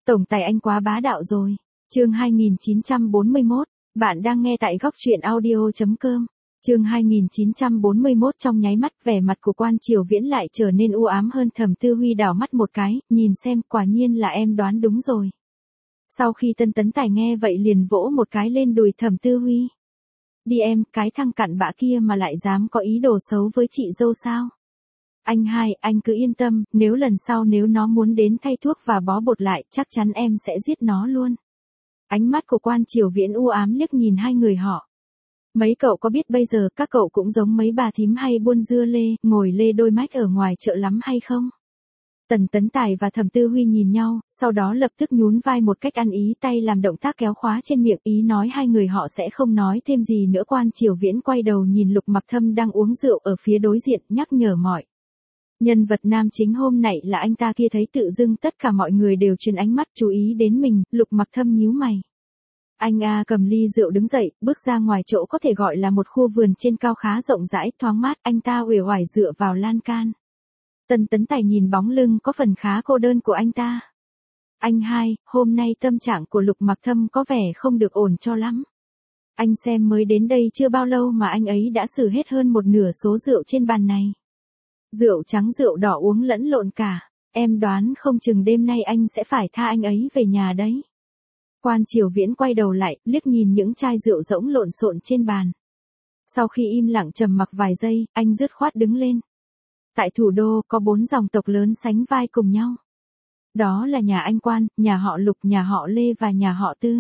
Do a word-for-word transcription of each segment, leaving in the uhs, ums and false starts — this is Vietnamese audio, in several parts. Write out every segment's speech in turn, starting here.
Tổng tài anh quá bá đạo rồi. Chương hai nghìn chín trăm bốn mươi mốt, bạn đang nghe tại góc truyện audio chấm com. Chương hai nghìn chín trăm bốn mươi mốt trong nháy mắt vẻ mặt của Quan Triều Viễn lại trở nên u ám hơn. Thẩm Tư Huy đảo mắt một cái, nhìn xem, quả nhiên là em đoán đúng rồi. Sau khi Tân Tấn Tài nghe vậy liền vỗ một cái lên đùi Thẩm Tư Huy. Đi em, cái thằng cặn bã kia mà lại dám có ý đồ xấu với chị dâu sao? Anh hai, anh cứ yên tâm, nếu lần sau nếu nó muốn đến thay thuốc và bó bột lại, chắc chắn em sẽ giết nó luôn. Ánh mắt của Quan Triều Viễn u ám liếc nhìn hai người họ. Mấy cậu có biết bây giờ các cậu cũng giống mấy bà thím hay buôn dưa lê, ngồi lê đôi mách ở ngoài chợ lắm hay không? Tần Tấn Tài và Thẩm Tư Huy nhìn nhau, sau đó lập tức nhún vai một cách ăn ý, tay làm động tác kéo khóa trên miệng, ý nói hai người họ sẽ không nói thêm gì nữa. Quan Triều Viễn quay đầu nhìn Lục Mặc Thâm đang uống rượu ở phía đối diện, nhắc nhở mọi nhân vật nam chính hôm nay là anh ta kia. Thấy tự dưng tất cả mọi người đều chuyển ánh mắt chú ý đến mình, Lục Mặc Thâm nhíu mày. Anh a cầm ly rượu đứng dậy, bước ra ngoài chỗ có thể gọi là một khu vườn trên cao khá rộng rãi, thoáng mát, anh ta uể oải dựa vào lan can. Tần Tấn Tài nhìn bóng lưng có phần khá cô đơn của anh ta. Anh hai, hôm nay tâm trạng của Lục Mặc Thâm có vẻ không được ổn cho lắm. Anh xem mới đến đây chưa bao lâu mà anh ấy đã xử hết hơn một nửa số rượu trên bàn này. Rượu trắng rượu đỏ uống lẫn lộn cả, em đoán không chừng đêm nay anh sẽ phải tha anh ấy về nhà đấy. Quan Triều Viễn quay đầu lại, liếc nhìn những chai rượu rỗng lộn xộn trên bàn. Sau khi im lặng trầm mặc vài giây, anh dứt khoát đứng lên. Tại thủ đô có bốn dòng tộc lớn sánh vai cùng nhau. Đó là nhà anh Quan, nhà họ Lục, nhà họ Lê và nhà họ Tư.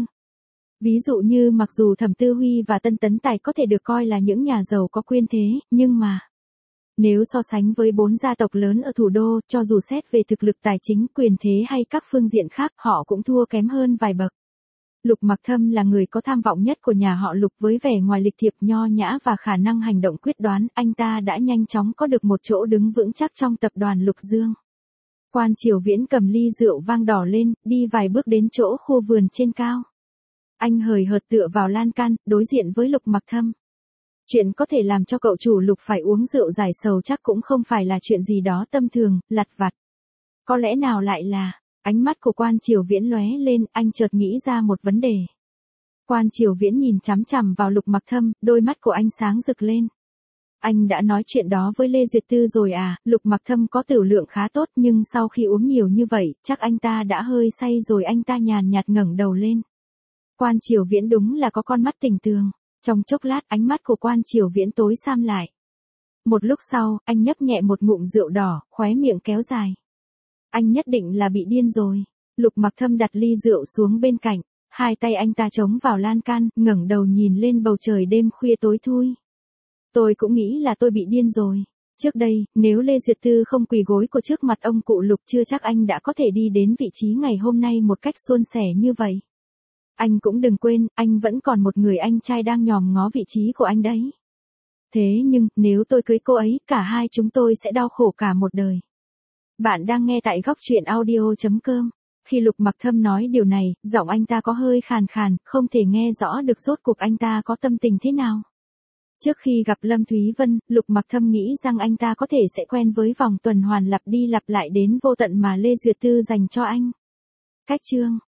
Ví dụ như mặc dù Thẩm Tư Huy và Tân Tấn Tài có thể được coi là những nhà giàu có quyền thế, nhưng mà nếu so sánh với bốn gia tộc lớn ở thủ đô, cho dù xét về thực lực tài chính, quyền thế hay các phương diện khác, họ cũng thua kém hơn vài bậc. Lục Mặc Thâm là người có tham vọng nhất của nhà họ Lục, với vẻ ngoài lịch thiệp nho nhã và khả năng hành động quyết đoán, anh ta đã nhanh chóng có được một chỗ đứng vững chắc trong tập đoàn Lục Dương. Quan Triều Viễn cầm ly rượu vang đỏ lên, đi vài bước đến chỗ khu vườn trên cao. Anh hời hợt tựa vào lan can, đối diện với Lục Mặc Thâm. Chuyện có thể làm cho cậu chủ Lục phải uống rượu giải sầu chắc cũng không phải là chuyện gì đó tâm thường, lặt vặt. Có lẽ nào lại là... Ánh mắt của Quan Triều Viễn lóe lên, anh chợt nghĩ ra một vấn đề. Quan Triều Viễn nhìn chằm chằm vào Lục Mặc Thâm, đôi mắt của anh sáng rực lên. Anh đã nói chuyện đó với Lê Duyệt Tư rồi à? Lục Mặc Thâm có tửu lượng khá tốt, nhưng sau khi uống nhiều như vậy, chắc anh ta đã hơi say rồi. Anh ta nhàn nhạt ngẩng đầu lên. Quan Triều Viễn đúng là có con mắt tình tường. Trong chốc lát ánh mắt của Quan Triều Viễn tối sam lại. Một lúc sau, anh nhấp nhẹ một ngụm rượu đỏ, khóe miệng kéo dài. Anh nhất định là bị điên rồi. Lục Mặc Thâm đặt ly rượu xuống bên cạnh, hai tay anh ta chống vào lan can, ngẩng đầu nhìn lên bầu trời đêm khuya tối thui. Tôi cũng nghĩ là tôi bị điên rồi. Trước đây, nếu Lê Duyệt Tư không quỳ gối của trước mặt ông cụ Lục, chưa chắc anh đã có thể đi đến vị trí ngày hôm nay một cách suôn sẻ như vậy. Anh cũng đừng quên, anh vẫn còn một người anh trai đang nhòm ngó vị trí của anh đấy. Thế nhưng, nếu tôi cưới cô ấy, cả hai chúng tôi sẽ đau khổ cả một đời. Bạn đang nghe tại góc truyện audio chấm com. Khi Lục Mặc Thâm nói điều này, giọng anh ta có hơi khàn khàn, không thể nghe rõ được rốt cuộc anh ta có tâm tình thế nào. Trước khi gặp Lâm Thúy Vân, Lục Mặc Thâm nghĩ rằng anh ta có thể sẽ quen với vòng tuần hoàn lặp đi lặp lại đến vô tận mà Lê Duyệt Tư dành cho anh. Cách chương